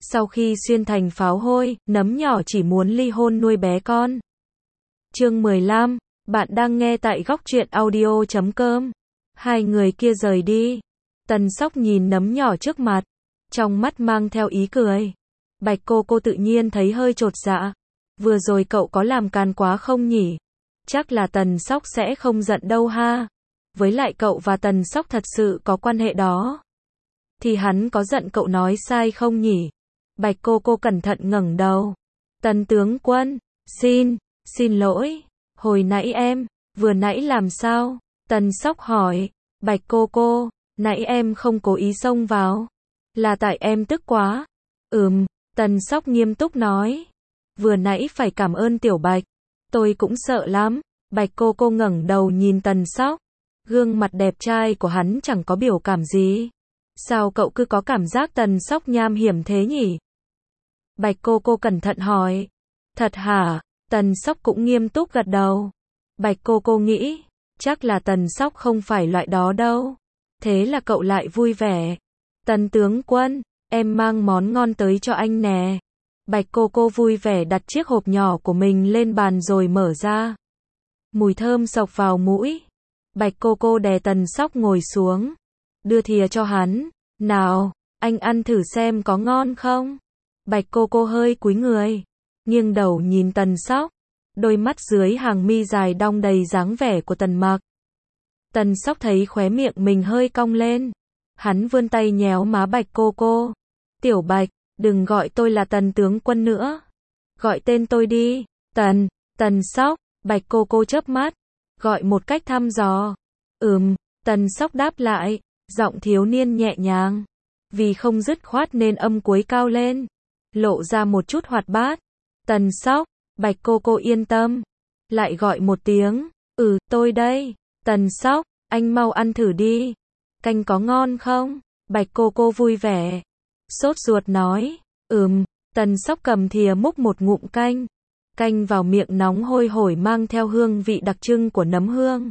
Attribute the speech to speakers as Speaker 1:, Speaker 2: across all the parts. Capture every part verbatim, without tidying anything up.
Speaker 1: Sau khi xuyên thành pháo hôi, nấm nhỏ chỉ muốn ly hôn nuôi bé con. Chương mười lăm, bạn đang nghe tại góc truyện audio chấm com. Hai người kia rời đi. Tần Sóc nhìn nấm nhỏ trước mặt, trong mắt mang theo ý cười. Bạch cô cô tự nhiên thấy hơi chột dạ. Vừa rồi cậu có làm càn quá không nhỉ? Chắc là Tần Sóc sẽ không giận đâu ha. Với lại cậu và Tần Sóc thật sự có quan hệ đó. Thì hắn có giận cậu nói sai không nhỉ? Bạch cô cô cẩn thận ngẩng đầu. Tần tướng quân, xin, xin lỗi. Hồi nãy em, vừa nãy làm sao? Tần Sóc hỏi. Bạch cô cô, nãy em không cố ý xông vào. Là tại em tức quá. Ừm, Tần Sóc nghiêm túc nói. Vừa nãy phải cảm ơn Tiểu Bạch. Tôi cũng sợ lắm. Bạch cô cô ngẩng đầu nhìn Tần Sóc. Gương mặt đẹp trai của hắn chẳng có biểu cảm gì. Sao cậu cứ có cảm giác Tần Sóc nham hiểm thế nhỉ? Bạch cô cô cẩn thận hỏi. Thật hả? Tần Sóc cũng nghiêm túc gật đầu. Bạch cô cô nghĩ, chắc là Tần Sóc không phải loại đó đâu. Thế là cậu lại vui vẻ. Tần tướng quân, em mang món ngon tới cho anh nè. Bạch cô cô vui vẻ đặt chiếc hộp nhỏ của mình lên bàn rồi mở ra. Mùi thơm xộc vào mũi. Bạch cô cô đè Tần Sóc ngồi xuống. Đưa thìa cho hắn. Nào, anh ăn thử xem có ngon không? Bạch cô cô hơi cúi người, nghiêng đầu nhìn Tần Sóc. Đôi mắt dưới hàng mi dài đong đầy dáng vẻ của Tần Mặc. Tần Sóc thấy khóe miệng mình hơi cong lên. Hắn vươn tay nhéo má Bạch cô cô. Tiểu Bạch, đừng gọi tôi là Tần tướng quân nữa. Gọi tên tôi đi. Tần, Tần Sóc. Bạch cô cô chớp mắt, gọi một cách thăm dò. Ừm, Tần Sóc đáp lại, giọng thiếu niên nhẹ nhàng. Vì không dứt khoát nên âm cuối cao lên, lộ ra một chút hoạt bát. Tần Sóc. Bạch cô cô yên tâm, lại gọi một tiếng. Ừ, tôi đây. Tần Sóc, anh mau ăn thử đi. Canh có ngon không? Bạch cô cô vui vẻ, sốt ruột nói. Ừm. Tần Sóc cầm thìa múc một ngụm canh. Canh vào miệng nóng hôi hổi mang theo hương vị đặc trưng của nấm hương.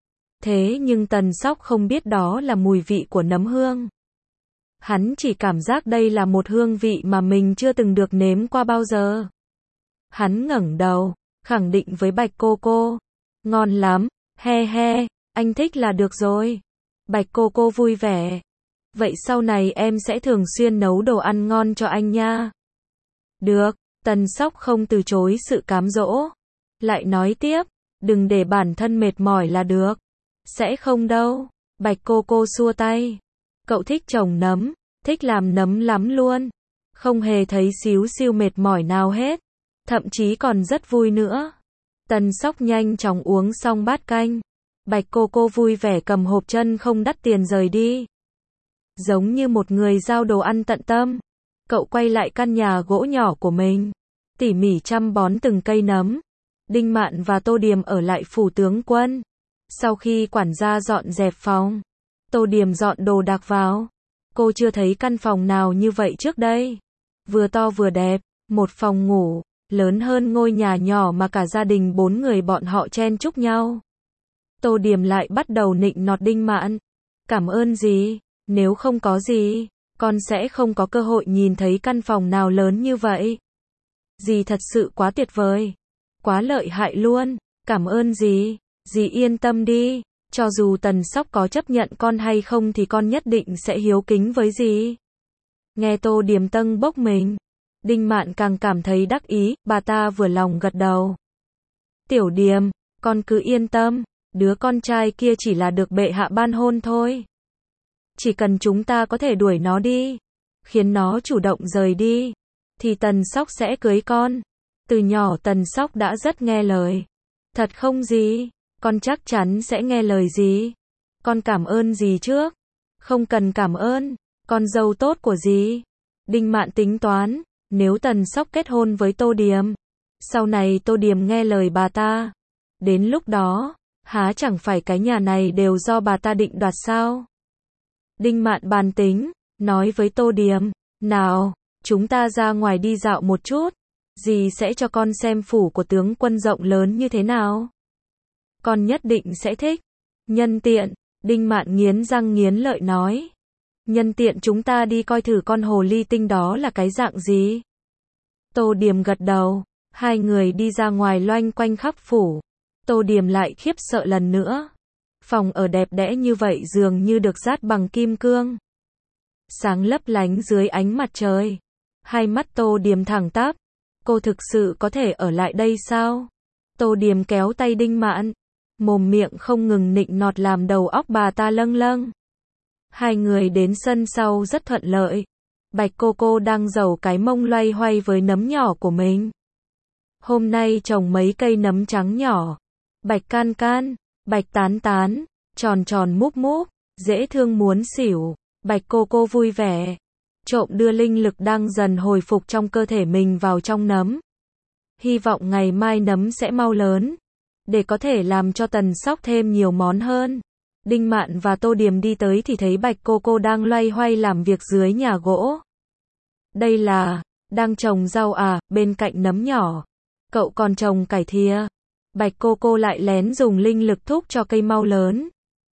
Speaker 1: Thế nhưng Tần Sóc không biết đó là mùi vị của nấm hương. Hắn chỉ cảm giác đây là một hương vị mà mình chưa từng được nếm qua bao giờ. Hắn ngẩng đầu, khẳng định với Bạch cô cô. Ngon lắm, he he, anh thích là được rồi. Bạch cô cô vui vẻ. Vậy sau này em sẽ thường xuyên nấu đồ ăn ngon cho anh nha. Được. Tần Sóc không từ chối sự cám dỗ. Lại nói tiếp, đừng để bản thân mệt mỏi là được. Sẽ không đâu. Bạch cô cô xua tay. Cậu thích trồng nấm, thích làm nấm lắm luôn. Không hề thấy xíu xiu mệt mỏi nào hết. Thậm chí còn rất vui nữa. Tần Sóc nhanh chóng uống xong bát canh. Bạch cô cô vui vẻ cầm hộp chân không đắt tiền rời đi. Giống như một người giao đồ ăn tận tâm. Cậu quay lại căn nhà gỗ nhỏ của mình, tỉ mỉ chăm bón từng cây nấm. Đinh Mạn và Tô Điềm ở lại phủ tướng quân. Sau khi quản gia dọn dẹp phòng, Tô Điềm dọn đồ đạc vào. Cô chưa thấy căn phòng nào như vậy trước đây. Vừa to vừa đẹp, một phòng ngủ, lớn hơn ngôi nhà nhỏ mà cả gia đình bốn người bọn họ chen chúc nhau. Tô Điềm lại bắt đầu nịnh nọt Đinh Mạn. Cảm ơn dì, nếu không có dì, con sẽ không có cơ hội nhìn thấy căn phòng nào lớn như vậy. Dì thật sự quá tuyệt vời, quá lợi hại luôn, cảm ơn dì, dì yên tâm đi, cho dù Tần Sóc có chấp nhận con hay không thì con nhất định sẽ hiếu kính với dì. Nghe Tô Điềm tâng bốc mình, Đinh Mạn càng cảm thấy đắc ý, bà ta vừa lòng gật đầu. Tiểu Điềm, con cứ yên tâm, đứa con trai kia chỉ là được bệ hạ ban hôn thôi. Chỉ cần chúng ta có thể đuổi nó đi, khiến nó chủ động rời đi, thì Tần Sóc sẽ cưới con. Từ nhỏ Tần Sóc đã rất nghe lời. Thật không dì? Con chắc chắn sẽ nghe lời dì. Con cảm ơn dì trước. Không cần cảm ơn, con dâu tốt của dì. Đinh Mạn tính toán, nếu Tần Sóc kết hôn với Tô Điềm, sau này Tô Điềm nghe lời bà ta, đến lúc đó, há chẳng phải cái nhà này đều do bà ta định đoạt sao? Đinh Mạn bàn tính, nói với Tô Điềm, nào, chúng ta ra ngoài đi dạo một chút, dì sẽ cho con xem phủ của tướng quân rộng lớn như thế nào. Con nhất định sẽ thích. Nhân tiện, Đinh Mạn nghiến răng nghiến lợi nói. Nhân tiện chúng ta đi coi thử con hồ ly tinh đó là cái dạng gì. Tô Điềm gật đầu, hai người đi ra ngoài loanh quanh khắp phủ. Tô Điềm lại khiếp sợ lần nữa. Phòng ở đẹp đẽ như vậy dường như được dát bằng kim cương. Sáng lấp lánh dưới ánh mặt trời. Hai mắt Tô Điềm thẳng tắp. Cô thực sự có thể ở lại đây sao? Tô Điềm kéo tay Đinh Mạn. Mồm miệng không ngừng nịnh nọt làm đầu óc bà ta lâng lâng. Hai người đến sân sau rất thuận lợi. Bạch cô cô đang giầu cái mông loay hoay với nấm nhỏ của mình. Hôm nay trồng mấy cây nấm trắng nhỏ. Bạch can can, bạch tán tán, tròn tròn múp múp, dễ thương muốn xỉu. Bạch cô cô vui vẻ. Trộm đưa linh lực đang dần hồi phục trong cơ thể mình vào trong nấm. Hy vọng ngày mai nấm sẽ mau lớn. Để có thể làm cho Tần Sóc thêm nhiều món hơn. Đinh Mạn và Tô Điềm đi tới thì thấy Bạch cô cô đang loay hoay làm việc dưới nhà gỗ. Đây là, đang trồng rau à, bên cạnh nấm nhỏ. Cậu còn trồng cải thìa. Bạch cô cô lại lén dùng linh lực thúc cho cây mau lớn.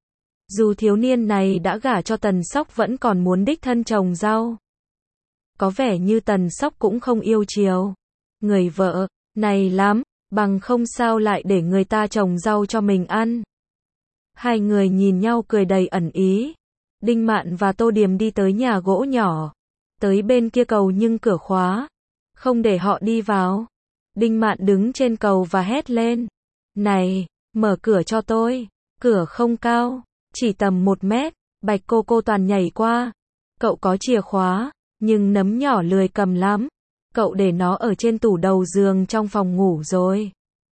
Speaker 1: Dù thiếu niên này đã gả cho Tần Sóc vẫn còn muốn đích thân trồng rau. Có vẻ như Tần Sóc cũng không yêu chiều. Người vợ, này lắm, bằng không sao lại để người ta trồng rau cho mình ăn. Hai người nhìn nhau cười đầy ẩn ý. Đinh Mạn và Tô Điềm đi tới nhà gỗ nhỏ. Tới bên kia cầu nhưng cửa khóa. Không để họ đi vào. Đinh Mạn đứng trên cầu và hét lên. Này, mở cửa cho tôi. Cửa không cao, chỉ tầm một mét. Bạch cô cô toàn nhảy qua. Cậu có chìa khóa, nhưng nấm nhỏ lười cầm lắm. Cậu để nó ở trên tủ đầu giường trong phòng ngủ rồi.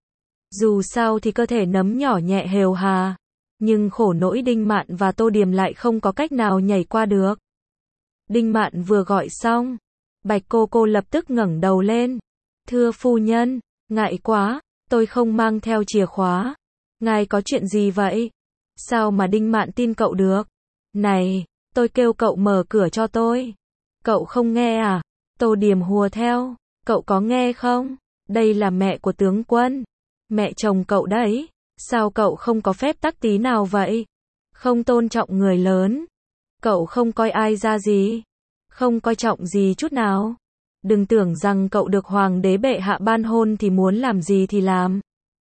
Speaker 1: Dù sao thì cơ thể nấm nhỏ nhẹ hều hà. Nhưng khổ nỗi Đinh Mạn và Tô Điềm lại không có cách nào nhảy qua được. Đinh Mạn vừa gọi xong. Bạch cô cô lập tức ngẩng đầu lên. Thưa phu nhân, ngại quá, tôi không mang theo chìa khóa. Ngài có chuyện gì vậy? Sao mà Đinh Mạn tin cậu được? Này, tôi kêu cậu mở cửa cho tôi. Cậu không nghe à? Tô Điềm hùa theo. Cậu có nghe không? Đây là mẹ của tướng quân. Mẹ chồng cậu đấy. Sao cậu không có phép tắc tí nào vậy? Không tôn trọng người lớn. Cậu không coi ai ra gì. Không coi trọng gì chút nào. Đừng tưởng rằng cậu được hoàng đế bệ hạ ban hôn thì muốn làm gì thì làm.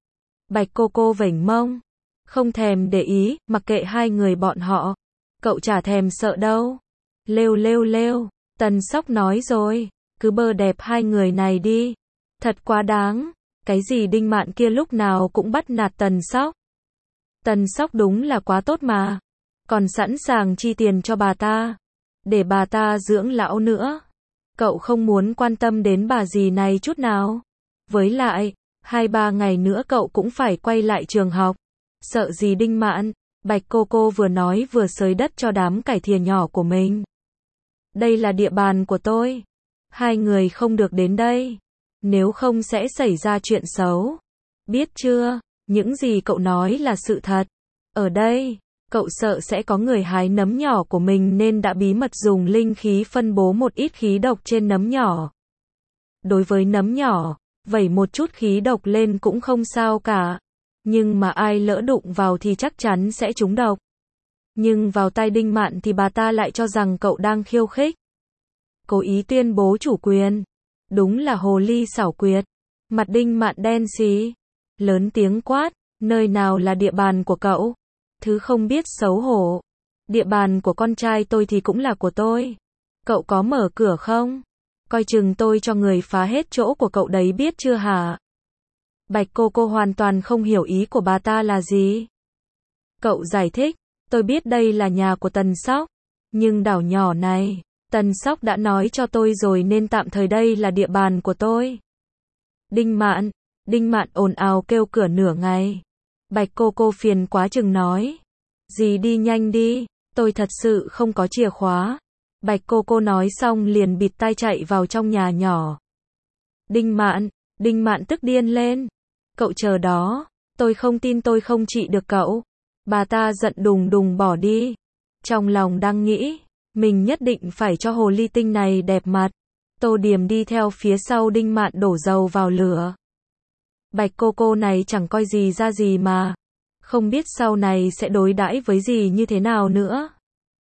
Speaker 1: Bạch cô cô vểnh mông. Không thèm để ý, mặc kệ hai người bọn họ. Cậu chả thèm sợ đâu. Lêu lêu lêu. Tần Sóc nói rồi. Cứ bơ đẹp hai người này đi. Thật quá đáng. Cái gì Đinh Mạn kia lúc nào cũng bắt nạt Tần Sóc. Tần Sóc đúng là quá tốt mà. Còn sẵn sàng chi tiền cho bà ta. Để bà ta dưỡng lão nữa. Cậu không muốn quan tâm đến bà dì này chút nào. Với lại, hai ba ngày nữa cậu cũng phải quay lại trường học. Sợ gì Đinh Mạn? Bạch cô cô vừa nói vừa xới đất cho đám cải thìa nhỏ của mình. Đây là địa bàn của tôi. Hai người không được đến đây. Nếu không sẽ xảy ra chuyện xấu. Biết chưa? Những gì cậu nói là sự thật. Ở đây, cậu sợ sẽ có người hái nấm nhỏ của mình nên đã bí mật dùng linh khí phân bố một ít khí độc trên nấm nhỏ. Đối với nấm nhỏ, vẩy một chút khí độc lên cũng không sao cả. Nhưng mà ai lỡ đụng vào thì chắc chắn sẽ trúng độc. Nhưng vào tai Đinh Mạn thì bà ta lại cho rằng cậu đang khiêu khích. Cố ý tuyên bố chủ quyền. Đúng là hồ ly xảo quyệt. Mặt Đinh Mạn đen xí. Lớn tiếng quát. Nơi nào là địa bàn của cậu? Thứ không biết xấu hổ. Địa bàn của con trai tôi thì cũng là của tôi. Cậu có mở cửa không? Coi chừng tôi cho người phá hết chỗ của cậu đấy biết chưa hả? Bạch cô cô hoàn toàn không hiểu ý của bà ta là gì. Cậu giải thích. Tôi biết đây là nhà của Tần Sóc. Nhưng đảo nhỏ này, Tần Sóc đã nói cho tôi rồi nên tạm thời đây là địa bàn của tôi. Đinh Mạn. Đinh Mạn ồn ào kêu cửa nửa ngày. Bạch cô cô phiền quá chừng nói. Dì đi nhanh đi, tôi thật sự không có chìa khóa. Bạch cô cô nói xong liền bịt tai chạy vào trong nhà nhỏ. Đinh Mạn. Đinh Mạn tức điên lên. Cậu chờ đó, tôi không tin tôi không trị được cậu. Bà ta giận đùng đùng bỏ đi. Trong lòng đang nghĩ, mình nhất định phải cho hồ ly tinh này đẹp mặt. Tô Điềm đi theo phía sau Đinh Mạn đổ dầu vào lửa. Bạch cô cô này chẳng coi gì ra gì mà. Không biết sau này sẽ đối đãi với gì như thế nào nữa.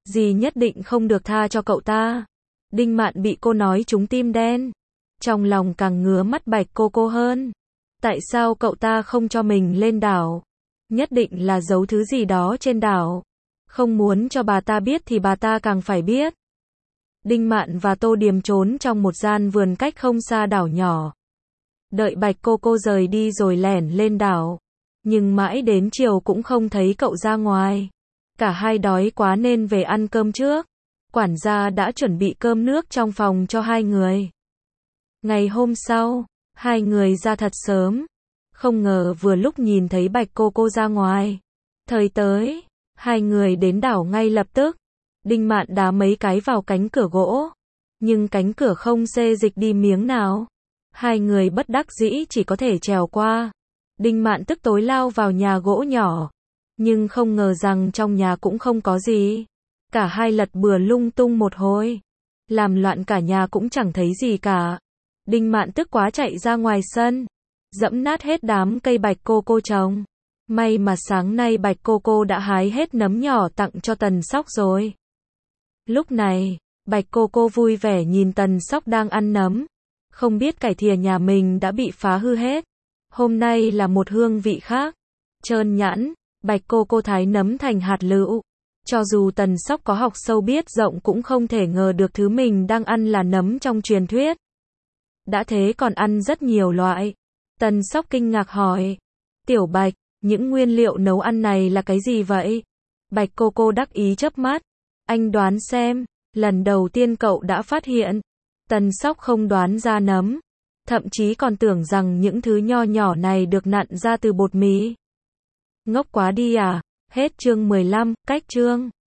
Speaker 1: Dì nhất định không được tha cho cậu ta. Đinh Mạn bị cô nói trúng tim đen. Trong lòng càng ngứa mắt Bạch Cô Cô hơn. Tại sao cậu ta không cho mình lên đảo? Nhất định là giấu thứ gì đó trên đảo. Không muốn cho bà ta biết thì bà ta càng phải biết. Đinh Mạn và Tô Điềm trốn trong một gian vườn cách không xa đảo nhỏ. Đợi Bạch Cô Cô rời đi rồi lẻn lên đảo. Nhưng mãi đến chiều cũng không thấy cậu ra ngoài. Cả hai đói quá nên về ăn cơm trước. Quản gia đã chuẩn bị cơm nước trong phòng cho hai người. Ngày hôm sau, hai người ra thật sớm. Không ngờ vừa lúc nhìn thấy Bạch Cô Cô ra ngoài. Thời tới, hai người đến đảo ngay lập tức. Đinh Mạn đá mấy cái vào cánh cửa gỗ. Nhưng cánh cửa không xê dịch đi miếng nào. Hai người bất đắc dĩ chỉ có thể trèo qua. Đinh Mạn tức tối lao vào nhà gỗ nhỏ. Nhưng không ngờ rằng trong nhà cũng không có gì. Cả hai lật bừa lung tung một hồi. Làm loạn cả nhà cũng chẳng thấy gì cả. Đinh Mạn tức quá chạy ra ngoài sân. Dẫm nát hết đám cây Bạch Cô Cô trồng. May mà sáng nay Bạch Cô Cô đã hái hết nấm nhỏ tặng cho Tần Sóc rồi. Lúc này, Bạch Cô Cô vui vẻ nhìn Tần Sóc đang ăn nấm. Không biết cải thìa nhà mình đã bị phá hư hết. Hôm nay là một hương vị khác. Trơn nhẵn, Bạch Cô Cô thái nấm thành hạt lựu. Cho dù Tần Sóc có học sâu biết rộng cũng không thể ngờ được thứ mình đang ăn là nấm trong truyền thuyết. Đã thế còn ăn rất nhiều loại. Tần Sóc kinh ngạc hỏi. Tiểu Bạch, những nguyên liệu nấu ăn này là cái gì vậy? Bạch Cô Cô đắc ý chớp mắt. Anh đoán xem, lần đầu tiên cậu đã phát hiện. Tần Sóc không đoán ra nấm. Thậm chí còn tưởng rằng những thứ nho nhỏ này được nặn ra từ bột mì. Ngốc quá đi à? Hết chương mười lăm, cách chương.